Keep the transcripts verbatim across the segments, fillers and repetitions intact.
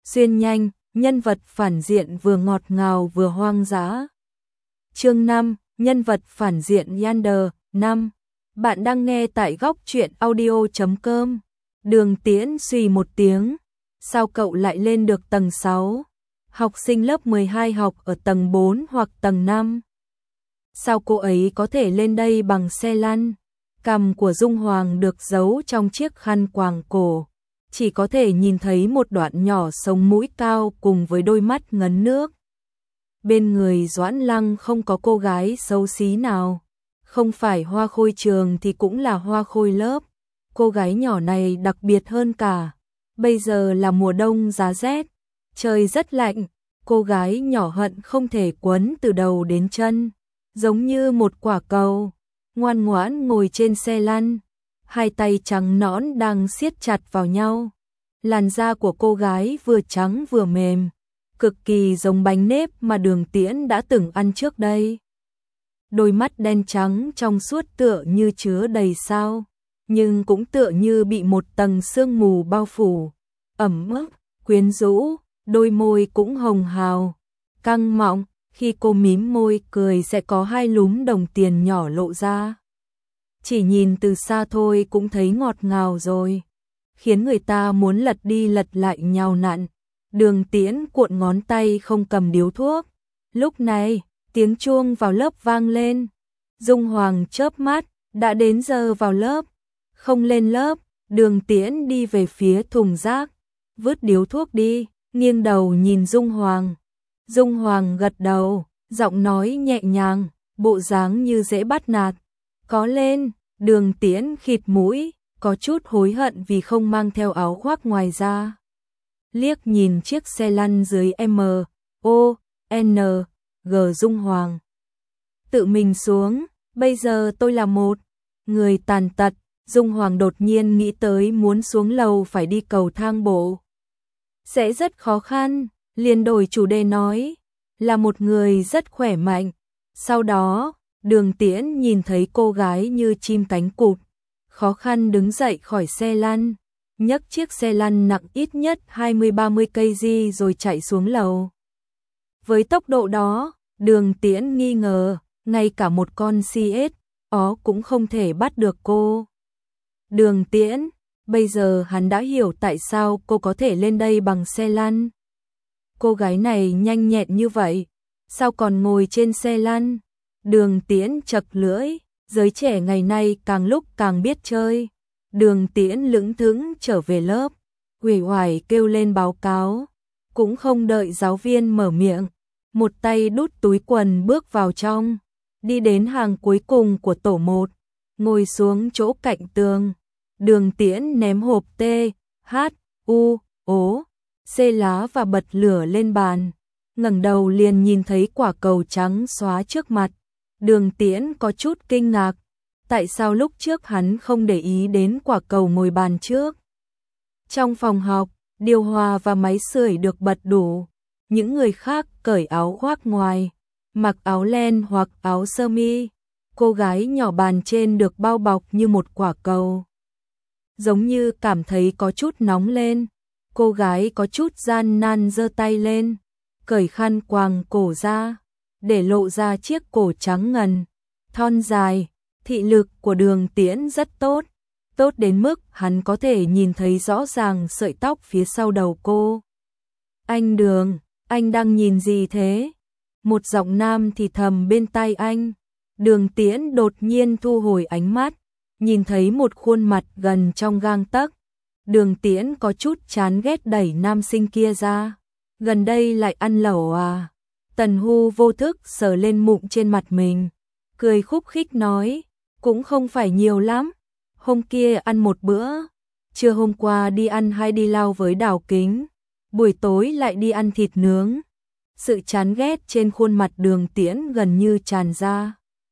xuyên nhanh, nhân vật phản diện vừa ngọt ngào vừa hoang dã. Chương năm, nhân vật phản diện Yander. Năm. Bạn đang nghe tại góc truyện audio chấm com. Đường Tiễn suy một tiếng. Sao cậu lại lên được tầng sáu? Học sinh lớp mười hai học ở tầng bốn hoặc tầng năm. Sao cô ấy có thể lên đây bằng xe lăn? Cằm của Dung Hoàng được giấu trong chiếc khăn quàng cổ. Chỉ có thể nhìn thấy một đoạn nhỏ sống mũi cao cùng với đôi mắt ngấn nước. Bên người Doãn Lăng không có cô gái xấu xí nào. Không phải hoa khôi trường thì cũng là hoa khôi lớp. Cô gái nhỏ này đặc biệt hơn cả. Bây giờ là mùa đông giá rét. Trời rất lạnh. Cô gái nhỏ hận không thể quấn từ đầu đến chân. Giống như một quả cầu. Ngoan ngoãn ngồi trên xe lăn. Hai tay trắng nõn đang siết chặt vào nhau. Làn da của cô gái vừa trắng vừa mềm. Cực kỳ giống bánh nếp mà Đường Tiễn đã từng ăn trước đây. Đôi mắt đen trắng trong suốt tựa như chứa đầy sao. Nhưng cũng tựa như bị một tầng sương mù bao phủ. Ẩm ướt, quyến rũ, đôi môi cũng hồng hào. Căng mọng, khi cô mím môi cười sẽ có hai lúm đồng tiền nhỏ lộ ra. Chỉ nhìn từ xa thôi cũng thấy ngọt ngào rồi. Khiến người ta muốn lật đi lật lại nhào nặn. Đường Tiễn cuộn ngón tay không cầm điếu thuốc. Lúc này, tiếng chuông vào lớp vang lên. Dung Hoàng chớp mắt, đã đến giờ vào lớp. Không lên lớp, Đường Tiễn đi về phía thùng rác. Vứt điếu thuốc đi, nghiêng đầu nhìn Dung Hoàng. Dung Hoàng gật đầu, giọng nói nhẹ nhàng, bộ dáng như dễ bắt nạt. Có lên, Đường Tiễn khịt mũi, có chút hối hận vì không mang theo áo khoác ngoài ra. Liếc nhìn chiếc xe lăn dưới M, O, N, G Dung Hoàng. Tự mình xuống, bây giờ tôi là một người tàn tật. Dung Hoàng đột nhiên nghĩ tới muốn xuống lầu phải đi cầu thang bộ. Sẽ rất khó khăn, liền đổi chủ đề nói, là một người rất khỏe mạnh. Sau đó, Đường Tiễn nhìn thấy cô gái như chim cánh cụt, khó khăn đứng dậy khỏi xe lăn, nhấc chiếc xe lăn nặng ít nhất hai mươi ba mươi ki lô gam rồi chạy xuống lầu. Với tốc độ đó, Đường Tiễn nghi ngờ, ngay cả một con xê ét ó cũng không thể bắt được cô. Đường Tiễn, bây giờ hắn đã hiểu tại sao cô có thể lên đây bằng xe lăn. Cô gái này nhanh nhẹn như vậy, sao còn ngồi trên xe lăn? Đường Tiễn chật lưỡi, giới trẻ ngày nay càng lúc càng biết chơi. Đường Tiễn lững thững trở về lớp, uể oải kêu lên báo cáo, cũng không đợi giáo viên mở miệng, một tay đút túi quần bước vào trong, đi đến hàng cuối cùng của tổ một, ngồi xuống chỗ cạnh tường. Đường Tiễn ném hộp T, H, U, ố, C lá và bật lửa lên bàn, ngẩng đầu liền nhìn thấy quả cầu trắng xóa trước mặt. Đường Tiễn có chút kinh ngạc, tại sao lúc trước hắn không để ý đến quả cầu ngồi bàn trước. Trong phòng học, điều hòa và máy sưởi được bật đủ, những người khác cởi áo khoác ngoài, mặc áo len hoặc áo sơ mi. Cô gái nhỏ bàn trên được bao bọc như một quả cầu. Giống như cảm thấy có chút nóng lên, cô gái có chút gian nan giơ tay lên, cởi khăn quàng cổ ra, để lộ ra chiếc cổ trắng ngần, thon dài. Thị lực của Đường Tiễn rất tốt, tốt đến mức hắn có thể nhìn thấy rõ ràng sợi tóc phía sau đầu cô. Anh Đường, anh đang nhìn gì thế? Một giọng nam thì thầm bên tai anh. Đường Tiễn đột nhiên thu hồi ánh mắt, nhìn thấy một khuôn mặt gần trong gang tấc. Đường Tiễn có chút chán ghét đẩy nam sinh kia ra. Gần đây lại ăn lẩu à? Tần Hu vô thức sờ lên mụn trên mặt mình, cười khúc khích nói, cũng không phải nhiều lắm. Hôm kia ăn một bữa, trưa hôm qua đi ăn hai đi lao với Đào Kính, buổi tối lại đi ăn thịt nướng. Sự chán ghét trên khuôn mặt Đường Tiễn gần như tràn ra.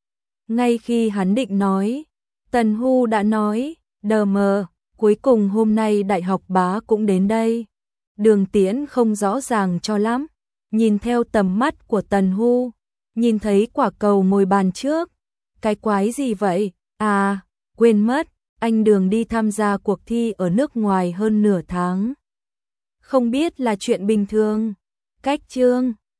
Ngay khi hắn định nói, Tần Hu đã nói, đờ mờ, cuối cùng hôm nay đại học bá cũng đến đây. Đường Tiễn không rõ ràng cho lắm, nhìn theo tầm mắt của Tần Hu, nhìn thấy quả cầu ngồi bàn trước. Cái quái gì vậy? À, quên mất, anh Đường đi tham gia cuộc thi ở nước ngoài hơn nửa tháng. không biết là chuyện bình thường. Cách chương